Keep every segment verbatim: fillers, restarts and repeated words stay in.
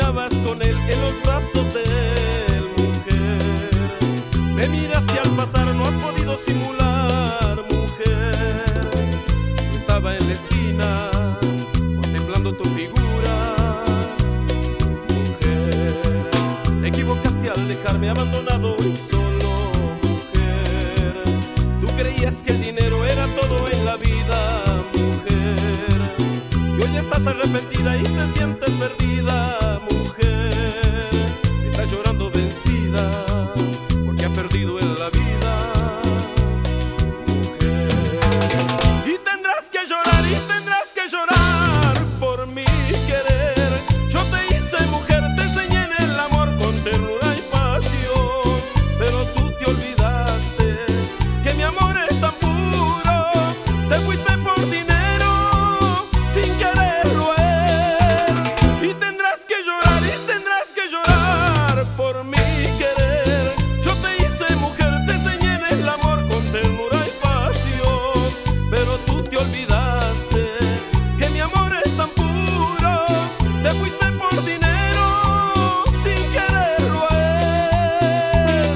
Caminabas con él en los brazos de él, mujer. Me miraste al pasar, no has podido simular, mujer. Yo estaba en la esquina contemplando tu figura, mujer. Te equivocaste al dejarme abandonado y solo, mujer. Tú creías que el dinero era todo en la vida, mujer. Y hoy estás arrepentida y te sientes perdida, mujer. Estás llorando vencida porque has perdido en la vida, mujer. Y tendrás que llorar y tendrás que llorar por mi querer. Yo te hice mujer, te enseñé en el amor con ternura y pasión, pero tú te olvidaste que mi amor es tan puro. Te fuiste por dinero sin quererlo él. Y tendrás que llorar y tendrás que llorar por mi querer. Yo te hice mujer, te enseñé en el amor con ternura y pasión, pero tú te olvidaste que mi amor es tan puro. Te fuiste por dinero sin quererlo él.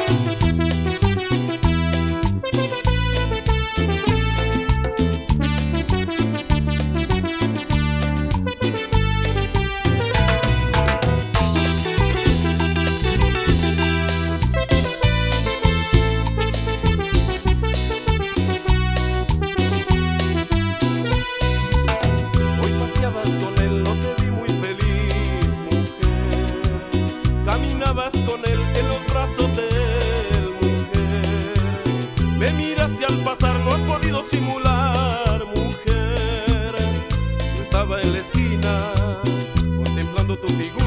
Hoy paseabas con él, no te vi muy feliz, mujer. Caminabas con él en los brazos de él, mujer. Me miraste al pasar, no has podido simular, mujer. Yo estaba en la esquina contemplando tu figura.